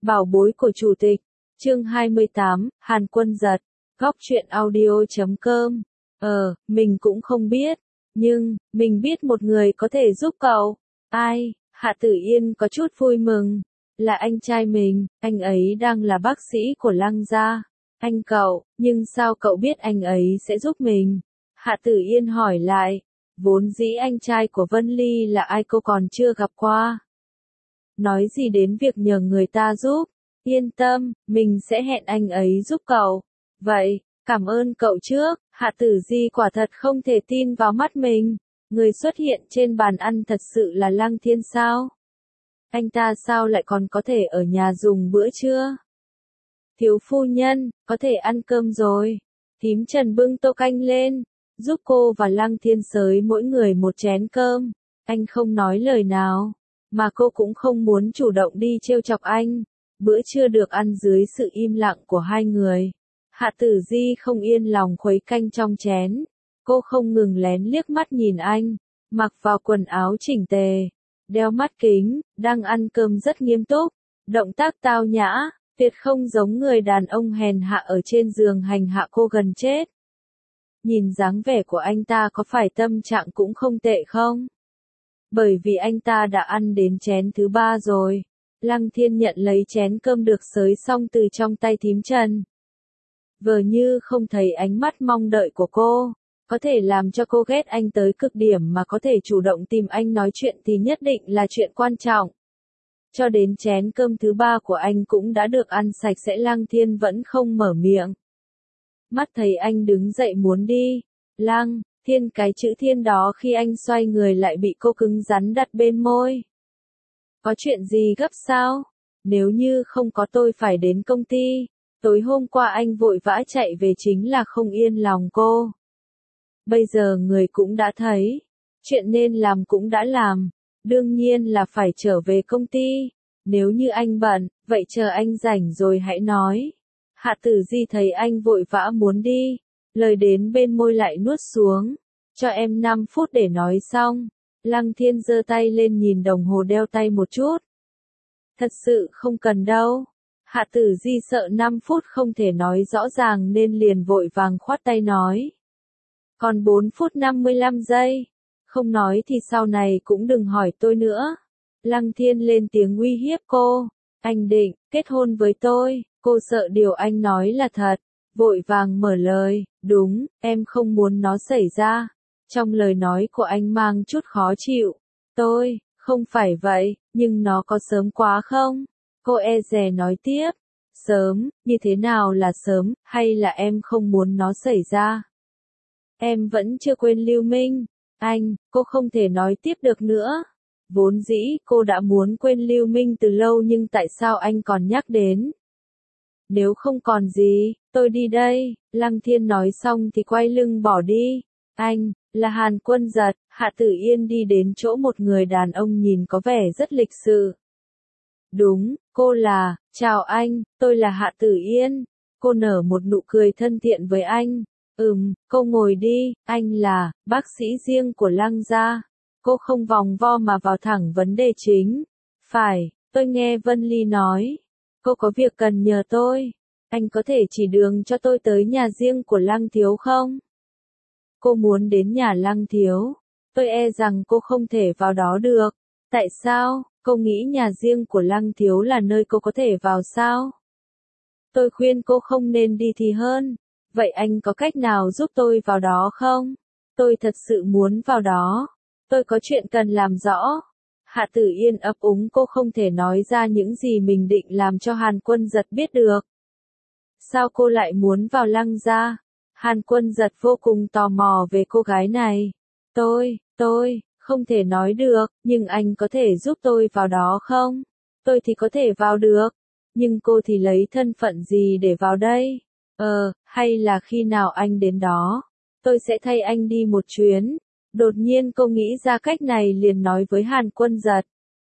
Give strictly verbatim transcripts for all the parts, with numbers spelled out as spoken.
Bảo bối của chủ tịch. Chương hai mươi tám, Hàn Quân giật. Góc truyện audio chấm com. Ờ, mình cũng không biết. Nhưng, mình biết một người có thể giúp cậu. Ai? Hạ Tử Yên có chút vui mừng. Là anh trai mình, anh ấy đang là bác sĩ của Lăng gia. Anh cậu, nhưng sao cậu biết anh ấy sẽ giúp mình? Hạ Tử Yên hỏi lại. Vốn dĩ anh trai của Vân Ly là ai cô còn chưa gặp qua. Nói gì đến việc nhờ người ta giúp. Yên tâm, mình sẽ hẹn anh ấy giúp cậu. Vậy, cảm ơn cậu trước. Hạ Tử Di quả thật không thể tin vào mắt mình. Người xuất hiện trên bàn ăn thật sự là Lăng Thiên sao? Anh ta sao lại còn có thể ở nhà dùng bữa trưa? Thiếu phu nhân, có thể ăn cơm rồi. Thím Trần bưng tô canh lên, giúp cô và Lăng Thiên xới mỗi người một chén cơm. Anh không nói lời nào, mà cô cũng không muốn chủ động đi trêu chọc anh. Bữa trưa được ăn dưới sự im lặng của hai người. Hạ Tử Di không yên lòng khuấy canh trong chén. Cô không ngừng lén liếc mắt nhìn anh, mặc vào quần áo chỉnh tề, đeo mắt kính, đang ăn cơm rất nghiêm túc, động tác tao nhã, tuyệt không giống người đàn ông hèn hạ ở trên giường hành hạ cô gần chết. Nhìn dáng vẻ của anh ta có phải tâm trạng cũng không tệ không? Bởi vì anh ta đã ăn đến chén thứ ba rồi. Lăng Thiên nhận lấy chén cơm được xới xong từ trong tay thím Trần. Vờ như không thấy ánh mắt mong đợi của cô. Có thể làm cho cô ghét anh tới cực điểm mà có thể chủ động tìm anh nói chuyện thì nhất định là chuyện quan trọng. Cho đến chén cơm thứ ba của anh cũng đã được ăn sạch sẽ, Lăng Thiên vẫn không mở miệng. Mắt thấy anh đứng dậy muốn đi. Lăng Thiên, cái chữ Thiên đó khi anh xoay người lại bị cô cứng rắn đặt bên môi. Có chuyện gì gấp sao? Nếu như không có tôi phải đến công ty. Tối hôm qua anh vội vã chạy về chính là không yên lòng cô. Bây giờ người cũng đã thấy. Chuyện nên làm cũng đã làm. Đương nhiên là phải trở về công ty. Nếu như anh bận, vậy chờ anh rảnh rồi hãy nói. Hạ Tử Di thấy anh vội vã muốn đi. Lời đến bên môi lại nuốt xuống. Cho em năm phút để nói xong. Lăng Thiên giơ tay lên nhìn đồng hồ đeo tay một chút. Thật sự không cần đâu. Hạ Tử Di sợ năm phút không thể nói rõ ràng nên liền vội vàng khoát tay nói. Còn bốn phút năm mươi lăm giây. Không nói thì sau này cũng đừng hỏi tôi nữa. Lăng Thiên lên tiếng uy hiếp cô. Anh định kết hôn với tôi. Cô sợ điều anh nói là thật. Vội vàng mở lời. Đúng, em không muốn nó xảy ra. Trong lời nói của anh mang chút khó chịu. Tôi, không phải vậy, nhưng nó có sớm quá không? Cô e dè nói tiếp. Sớm, như thế nào là sớm, hay là em không muốn nó xảy ra? Em vẫn chưa quên Lưu Minh. Anh, cô không thể nói tiếp được nữa. Vốn dĩ cô đã muốn quên Lưu Minh từ lâu nhưng tại sao anh còn nhắc đến? Nếu không còn gì, tôi đi đây. Lăng Thiên nói xong thì quay lưng bỏ đi. Anh, là Hàn Quân giật. Hạ Tử Yên đi đến chỗ một người đàn ông nhìn có vẻ rất lịch sự. Đúng, cô là, chào anh, tôi là Hạ Tử Yên. Cô nở một nụ cười thân thiện với anh. Ừm, cô ngồi đi, anh là, bác sĩ riêng của Lăng gia. Cô không vòng vo mà vào thẳng vấn đề chính. Phải, tôi nghe Vân Ly nói. Cô có việc cần nhờ tôi. Anh có thể chỉ đường cho tôi tới nhà riêng của Lăng thiếu không? Cô muốn đến nhà Lăng thiếu. Tôi e rằng cô không thể vào đó được. Tại sao? Cô nghĩ nhà riêng của Lăng thiếu là nơi cô có thể vào sao? Tôi khuyên cô không nên đi thì hơn. Vậy anh có cách nào giúp tôi vào đó không? Tôi thật sự muốn vào đó. Tôi có chuyện cần làm rõ. Hạ Tử Yên ấp úng, cô không thể nói ra những gì mình định làm cho Hàn Quân giật biết được. Sao cô lại muốn vào Lăng gia? Hàn Quân giật vô cùng tò mò về cô gái này. Tôi, tôi, không thể nói được, nhưng anh có thể giúp tôi vào đó không? Tôi thì có thể vào được. Nhưng cô thì lấy thân phận gì để vào đây? Ờ, hay là khi nào anh đến đó, tôi sẽ thay anh đi một chuyến. Đột nhiên cô nghĩ ra cách này liền nói với Hàn Quân giật.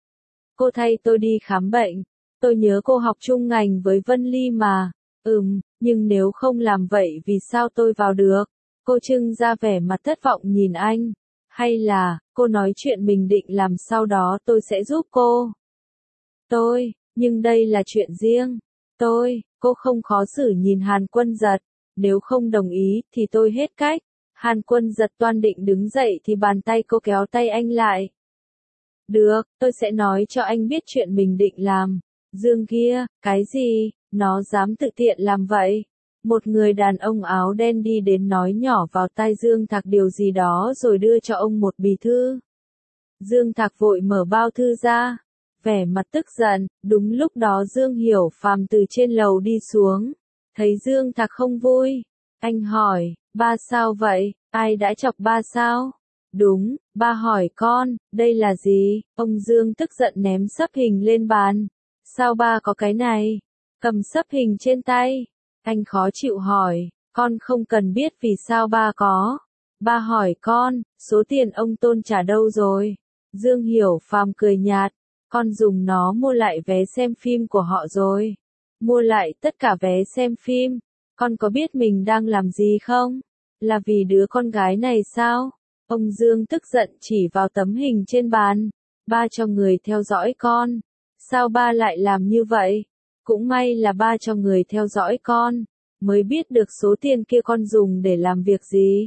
Cô thay tôi đi khám bệnh. Tôi nhớ cô học chung ngành với Vân Ly mà. Ừm, nhưng nếu không làm vậy vì sao tôi vào được? Cô trưng ra vẻ mặt thất vọng nhìn anh. Hay là, cô nói chuyện mình định làm sau đó tôi sẽ giúp cô. Tôi, Nhưng đây là chuyện riêng. Tôi, cô không khó xử nhìn Hàn Quân Giật. Nếu không đồng ý, thì tôi hết cách. Hàn Quân Giật toan định đứng dậy thì bàn tay cô kéo tay anh lại. Được, tôi sẽ nói cho anh biết chuyện mình định làm. Dương kia, cái gì, nó dám tự tiện làm vậy? Một người đàn ông áo đen đi đến nói nhỏ vào tai Dương Thạc điều gì đó rồi đưa cho ông một bì thư. Dương Thạc vội mở bao thư ra, vẻ mặt tức giận. Đúng lúc đó Dương Hiểu Phàm từ trên lầu đi xuống, thấy Dương Thạc không vui. Anh hỏi, ba sao vậy, ai đã chọc ba sao? Đúng, ba hỏi con, đây là gì? Ông Dương tức giận ném sấp hình lên bàn. Sao ba có cái này? Cầm sấp hình trên tay. Anh khó chịu hỏi, con không cần biết vì sao ba có. Ba hỏi con, số tiền ông Tôn trả đâu rồi? Dương Hiểu Phàm cười nhạt, con dùng nó mua lại vé xem phim của họ rồi. Mua lại tất cả vé xem phim. Con có biết mình đang làm gì không? Là vì đứa con gái này sao? Ông Dương tức giận chỉ vào tấm hình trên bàn. Ba cho người theo dõi con. Sao ba lại làm như vậy? Cũng may là ba cho người theo dõi con, mới biết được số tiền kia con dùng để làm việc gì.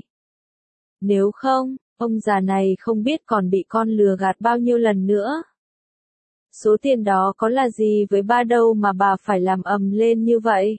Nếu không, ông già này không biết còn bị con lừa gạt bao nhiêu lần nữa. Số tiền đó có là gì với ba đâu mà bà phải làm ầm lên như vậy?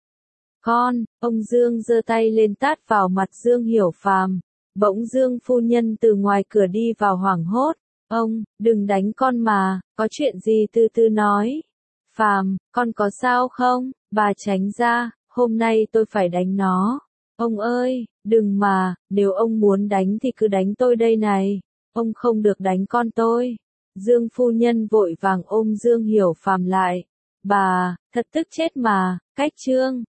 Con, ông Dương giơ tay lên tát vào mặt Dương Hiểu Phàm. Bỗng Dương phu nhân từ ngoài cửa đi vào hoảng hốt. Ông, đừng đánh con mà, có chuyện gì từ từ nói. Phàm, con có sao không? Bà tránh ra, hôm nay tôi phải đánh nó. Ông ơi, đừng mà, nếu ông muốn đánh thì cứ đánh tôi đây này. Ông không được đánh con tôi. Dương phu nhân vội vàng ôm Dương Hiểu Phàm lại. Bà, thật tức chết mà, cách trương.